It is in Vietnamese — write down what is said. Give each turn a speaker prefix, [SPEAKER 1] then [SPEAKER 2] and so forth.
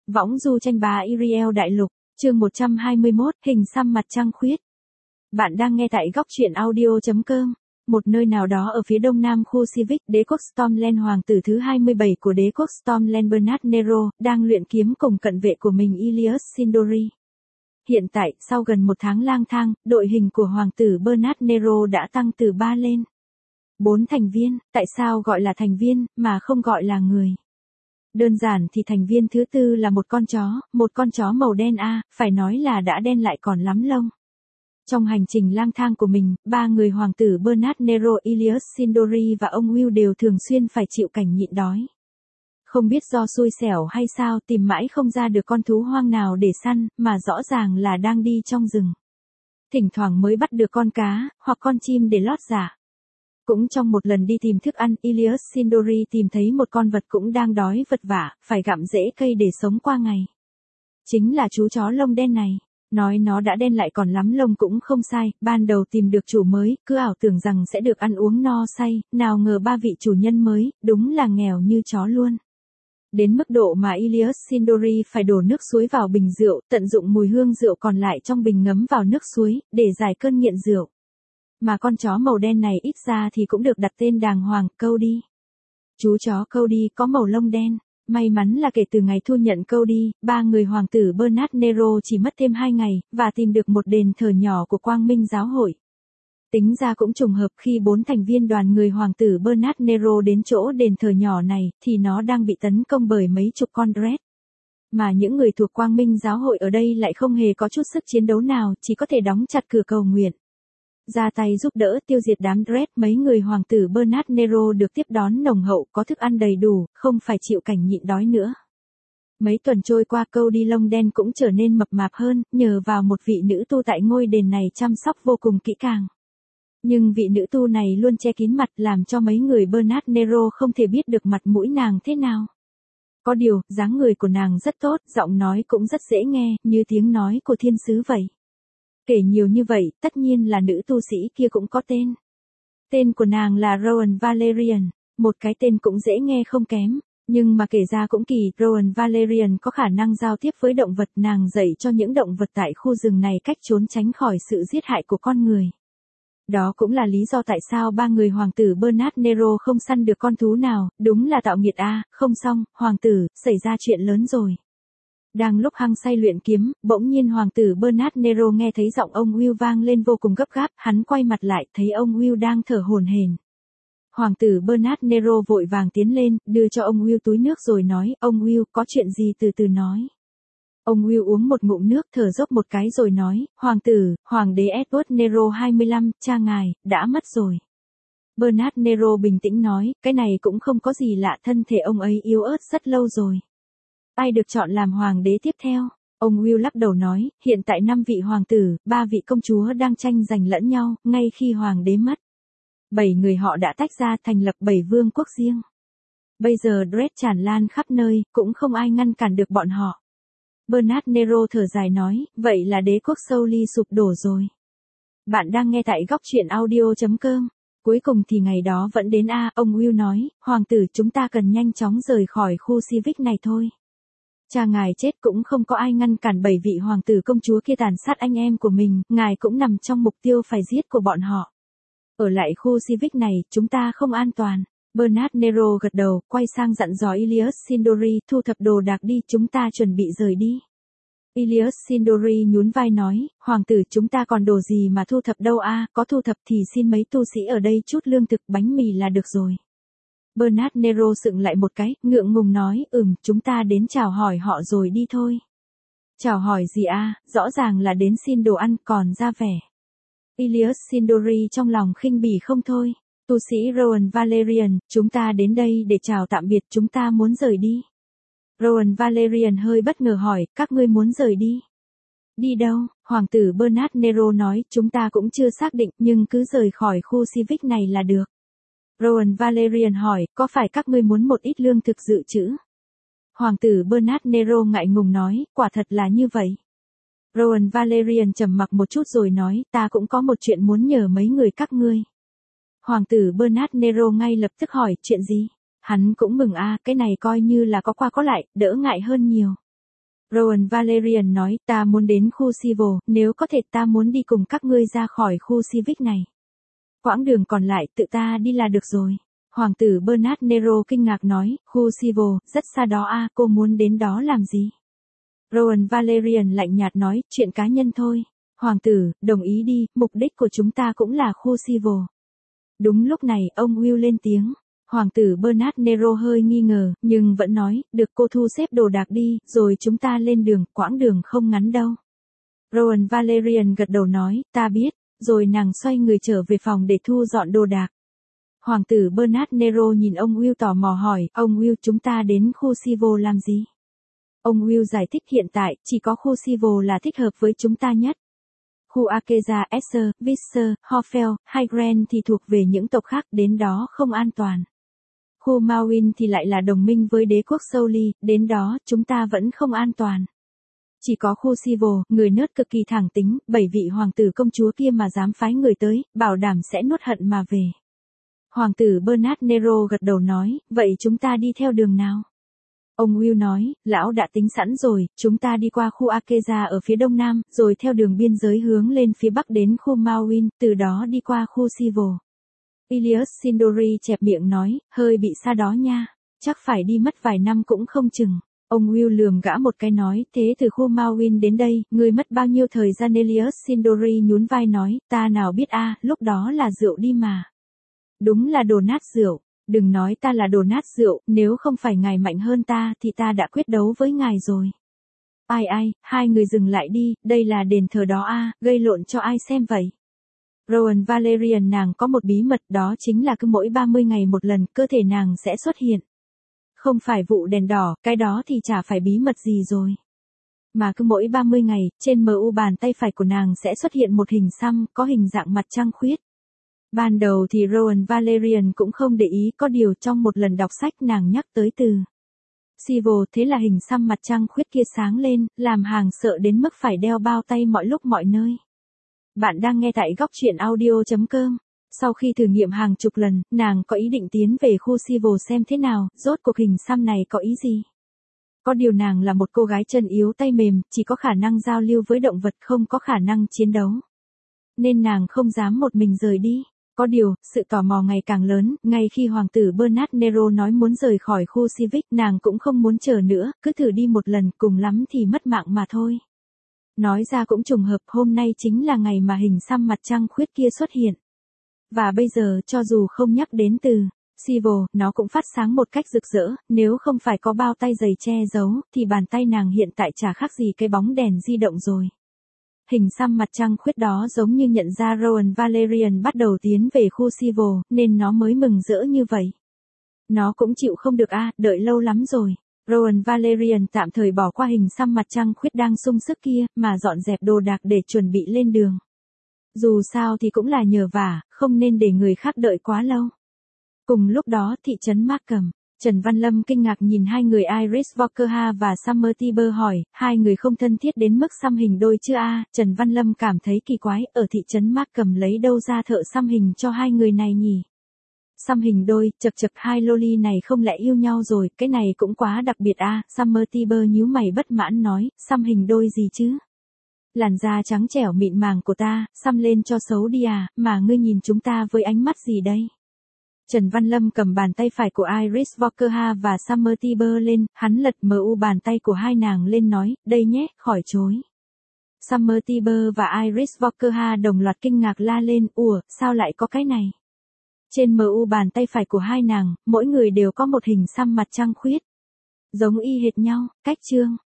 [SPEAKER 1] Võng du tranh bá Iriel đại lục, chương 121, hình xăm mặt trăng khuyết. Bạn đang nghe tại góc truyện audio.com, một nơi nào đó ở phía đông nam khu Civic. Đế quốc Stormland hoàng tử thứ 27 của đế quốc Stormland Bernard Nero, đang luyện kiếm cùng cận vệ của mình Ilias Sindori. Hiện tại, sau gần một tháng lang thang, đội hình của hoàng tử Bernard Nero đã tăng từ 3 lên 4 thành viên. Tại sao gọi là thành viên, mà không gọi là người? Đơn giản thì thành viên thứ tư là một con chó màu đen phải nói là đã đen lại còn lắm lông. Trong hành trình lang thang của mình, ba người hoàng tử Bernard Nero, Ilias Sindori và ông Will đều thường xuyên phải chịu cảnh nhịn đói. Không biết do xui xẻo hay sao, tìm mãi không ra được con thú hoang nào để săn, mà rõ ràng là đang đi trong rừng. Thỉnh thoảng mới bắt được con cá, hoặc con chim để lót dạ. Cũng trong một lần đi tìm thức ăn, Ilias Sindori tìm thấy một con vật cũng đang đói vật vã, phải gặm rễ cây để sống qua ngày. Chính là chú chó lông đen này. Nói nó đã đen lại còn lắm lông cũng không sai, ban đầu tìm được chủ mới, cứ ảo tưởng rằng sẽ được ăn uống no say, nào ngờ ba vị chủ nhân mới, đúng là nghèo như chó luôn. Đến mức độ mà Ilias Sindori phải đổ nước suối vào bình rượu, tận dụng mùi hương rượu còn lại trong bình ngấm vào nước suối, để giải cơn nghiện rượu. Mà con chó màu đen này ít ra thì cũng được đặt tên đàng hoàng, Cody. Chú chó Cody có màu lông đen. May mắn là kể từ ngày thu nhận Cody, ba người hoàng tử Bernard Nero chỉ mất thêm 2 ngày, và tìm được một đền thờ nhỏ của Quang Minh giáo hội. Tính ra cũng trùng hợp khi 4 thành viên đoàn người hoàng tử Bernard Nero đến chỗ đền thờ nhỏ này, thì nó đang bị tấn công bởi mấy chục con Dread. Mà những người thuộc Quang Minh giáo hội ở đây lại không hề có chút sức chiến đấu nào, chỉ có thể đóng chặt cửa cầu nguyện. Ra tay giúp đỡ tiêu diệt đám Dread. Mấy người hoàng tử Bernard Nero được tiếp đón nồng hậu, có thức ăn đầy đủ, không phải chịu cảnh nhịn đói nữa. Mấy tuần trôi qua, Cody lông đen cũng trở nên mập mạp hơn, nhờ vào một vị nữ tu tại ngôi đền này chăm sóc vô cùng kỹ càng. Nhưng vị nữ tu này luôn che kín mặt, làm cho mấy người Bernard Nero không thể biết được mặt mũi nàng thế nào. Có điều, dáng người của nàng rất tốt, giọng nói cũng rất dễ nghe, như tiếng nói của thiên sứ vậy. Kể nhiều như vậy, tất nhiên là nữ tu sĩ kia cũng có tên. Tên của nàng là Rowan Valerian, một cái tên cũng dễ nghe không kém, nhưng mà kể ra cũng kỳ. Rowan Valerian có khả năng giao tiếp với động vật, nàng dạy cho những động vật tại khu rừng này cách trốn tránh khỏi sự giết hại của con người. Đó cũng là lý do tại sao ba người hoàng tử Bernard Nero không săn được con thú nào, đúng là tạo nghiệt không xong, hoàng tử, xảy ra chuyện lớn rồi. Đang lúc hăng say luyện kiếm, bỗng nhiên hoàng tử Bernard Nero nghe thấy giọng ông Will vang lên vô cùng gấp gáp, hắn quay mặt lại, thấy ông Will đang thở hổn hển. Hoàng tử Bernard Nero vội vàng tiến lên, đưa cho ông Will túi nước rồi nói, ông Will, có chuyện gì từ từ nói. Ông Will uống một ngụm nước, thở dốc một cái rồi nói, hoàng tử, hoàng đế Edward Nero 25, cha ngài, đã mất rồi. Bernard Nero bình tĩnh nói, cái này cũng không có gì lạ, thân thể ông ấy yếu ớt rất lâu rồi. Ai được chọn làm hoàng đế tiếp theo? Ông Will lắc đầu nói, hiện tại 5 vị hoàng tử, 3 vị công chúa đang tranh giành lẫn nhau, ngay khi hoàng đế mất. 7 người họ đã tách ra thành lập 7 vương quốc riêng. Bây giờ Dread tràn lan khắp nơi, cũng không ai ngăn cản được bọn họ. Bernard Nero thở dài nói, vậy là đế quốc Souli sụp đổ rồi. Bạn đang nghe tại góc truyện audio.com. Cuối cùng thì ngày đó vẫn đến ông Will nói, hoàng tử, chúng ta cần nhanh chóng rời khỏi khu Civic này thôi. Cha ngài chết cũng không có ai ngăn cản 7 vị hoàng tử công chúa kia tàn sát anh em của mình, ngài cũng nằm trong mục tiêu phải giết của bọn họ. Ở lại khu Civic này, chúng ta không an toàn. Bernard Nero gật đầu, quay sang dặn dò Ilias Sindori, thu thập đồ đạc đi, chúng ta chuẩn bị rời đi. Ilias Sindori nhún vai nói, hoàng tử, chúng ta còn đồ gì mà thu thập đâu có thu thập thì xin mấy tu sĩ ở đây chút lương thực, bánh mì là được rồi. Bernard Nero sững lại một cái, ngượng ngùng nói, chúng ta đến chào hỏi họ rồi đi thôi. Chào hỏi gì rõ ràng là đến xin đồ ăn, còn ra vẻ. Ilias Sindori trong lòng khinh bỉ không thôi. Tu sĩ Rowan Valerian, chúng ta đến đây để chào tạm biệt, chúng ta muốn rời đi. Rowan Valerian hơi bất ngờ hỏi, các ngươi muốn rời đi? Đi đâu? Hoàng tử Bernard Nero nói, chúng ta cũng chưa xác định, nhưng cứ rời khỏi khu Civic này là được. Rowan Valerian hỏi, có phải các ngươi muốn một ít lương thực dự trữ? Hoàng tử Bernard Nero ngại ngùng nói, quả thật là như vậy. Rowan Valerian trầm mặc một chút rồi nói, ta cũng có một chuyện muốn nhờ mấy người các ngươi. Hoàng tử Bernard Nero ngay lập tức hỏi, chuyện gì? Hắn cũng mừng cái này coi như là có qua có lại, đỡ ngại hơn nhiều. Rowan Valerian nói, ta muốn đến khu Civil, nếu có thể ta muốn đi cùng các ngươi ra khỏi khu Civic này. Quãng đường còn lại tự ta đi là được rồi. Hoàng tử Bernard Nero kinh ngạc nói, khu Civil, rất xa đó à, cô muốn đến đó làm gì? Rowan Valerian lạnh nhạt nói, chuyện cá nhân thôi. Hoàng tử, đồng ý đi, mục đích của chúng ta cũng là khu Civil. Đúng lúc này, ông Will lên tiếng. Hoàng tử Bernard Nero hơi nghi ngờ, nhưng vẫn nói, được cô thu xếp đồ đạc đi, rồi chúng ta lên đường, quãng đường không ngắn đâu. Rowan Valerian gật đầu nói, ta biết, rồi nàng xoay người trở về phòng để thu dọn đồ đạc. Hoàng tử Bernard Nero nhìn ông Will tò mò hỏi, ông Will chúng ta đến khu Civil làm gì? Ông Will giải thích hiện tại, chỉ có khu Civil là thích hợp với chúng ta nhất. Khu Akeza, Esser, Visser, Hoffel, Highgrand thì thuộc về những tộc khác, đến đó không an toàn. Khu Mawin thì lại là đồng minh với đế quốc Souli, đến đó chúng ta vẫn không an toàn. Chỉ có khu Civil, người nớt cực kỳ thẳng tính, 7 vị hoàng tử công chúa kia mà dám phái người tới, bảo đảm sẽ nuốt hận mà về. Hoàng tử Bernard Nero gật đầu nói, vậy chúng ta đi theo đường nào? Ông Will nói, lão đã tính sẵn rồi, chúng ta đi qua khu Akeza ở phía đông nam, rồi theo đường biên giới hướng lên phía bắc đến khu Mawin, từ đó đi qua khu Civil. Ilias Sindori chẹp miệng nói, hơi bị xa đó nha, chắc phải đi mất vài năm cũng không chừng. Ông Will lườm gã một cái nói, thế từ khu Mawin đến đây, ngươi mất bao nhiêu thời gian? Ilias Sindori nhún vai nói, ta nào biết a, lúc đó là rượu đi mà. Đúng là đồ nát rượu, đừng nói ta là đồ nát rượu, nếu không phải ngài mạnh hơn ta thì ta đã quyết đấu với ngài rồi. Ai, hai người dừng lại đi, đây là đền thờ đó a, gây lộn cho ai xem vậy? Rowan Valerian nàng có một bí mật, đó chính là cứ mỗi 30 ngày một lần, cơ thể nàng sẽ xuất hiện. Không phải vụ đèn đỏ, cái đó thì chả phải bí mật gì rồi. Mà cứ mỗi 30 ngày, trên mu bàn tay phải của nàng sẽ xuất hiện một hình xăm, có hình dạng mặt trăng khuyết. Ban đầu thì Rowan Valerian cũng không để ý, có điều trong một lần đọc sách nàng nhắc tới từ Civil, thế là hình xăm mặt trăng khuyết kia sáng lên, làm hàng sợ đến mức phải đeo bao tay mọi lúc mọi nơi. Bạn đang nghe tại góc truyện audio.com. Sau khi thử nghiệm hàng chục lần, nàng có ý định tiến về khu Civil xem thế nào, rốt cuộc hình xăm này có ý gì. Có điều nàng là một cô gái chân yếu tay mềm, chỉ có khả năng giao lưu với động vật, không có khả năng chiến đấu. Nên nàng không dám một mình rời đi. Có điều, sự tò mò ngày càng lớn, ngay khi hoàng tử Bernard Nero nói muốn rời khỏi khu Civic, nàng cũng không muốn chờ nữa, cứ thử đi một lần, cùng lắm thì mất mạng mà thôi. Nói ra cũng trùng hợp, hôm nay chính là ngày mà hình xăm mặt trăng khuyết kia xuất hiện. Và bây giờ, cho dù không nhắc đến từ Civil, nó cũng phát sáng một cách rực rỡ, nếu không phải có bao tay dày che giấu, thì bàn tay nàng hiện tại chả khác gì cái bóng đèn di động rồi. Hình xăm mặt trăng khuyết đó giống như nhận ra Rowan Valerian bắt đầu tiến về khu Civil, nên nó mới mừng rỡ như vậy. Nó cũng chịu không được đợi lâu lắm rồi. Rowan Valerian tạm thời bỏ qua hình xăm mặt trăng khuyết đang sung sức kia, mà dọn dẹp đồ đạc để chuẩn bị lên đường. Dù sao thì cũng là nhờ vả, không nên để người khác đợi quá lâu. Cùng lúc đó, thị trấn Markham, Trần Văn Lâm kinh ngạc nhìn hai người Iris Walker và Summer Tiber hỏi, hai người không thân thiết đến mức xăm hình đôi chứ Trần Văn Lâm cảm thấy kỳ quái, ở thị trấn Markham lấy đâu ra thợ xăm hình cho hai người này nhỉ? Xăm hình đôi, chật hai loli này không lẽ yêu nhau rồi, cái này cũng quá đặc biệt Summer Tiber nhíu mày bất mãn nói, xăm hình đôi gì chứ? Làn da trắng trẻo mịn màng của ta, xăm lên cho xấu đi mà ngươi nhìn chúng ta với ánh mắt gì đây? Trần Văn Lâm cầm bàn tay phải của Iris Walker và Summer Tiber lên, hắn lật mu bàn tay của hai nàng lên nói, đây nhé, khỏi chối. Summer Tiber và Iris Walker đồng loạt kinh ngạc la lên, sao lại có cái này? Trên mu bàn tay phải của hai nàng, mỗi người đều có một hình xăm mặt trăng khuyết. Giống y hệt nhau, cách chương.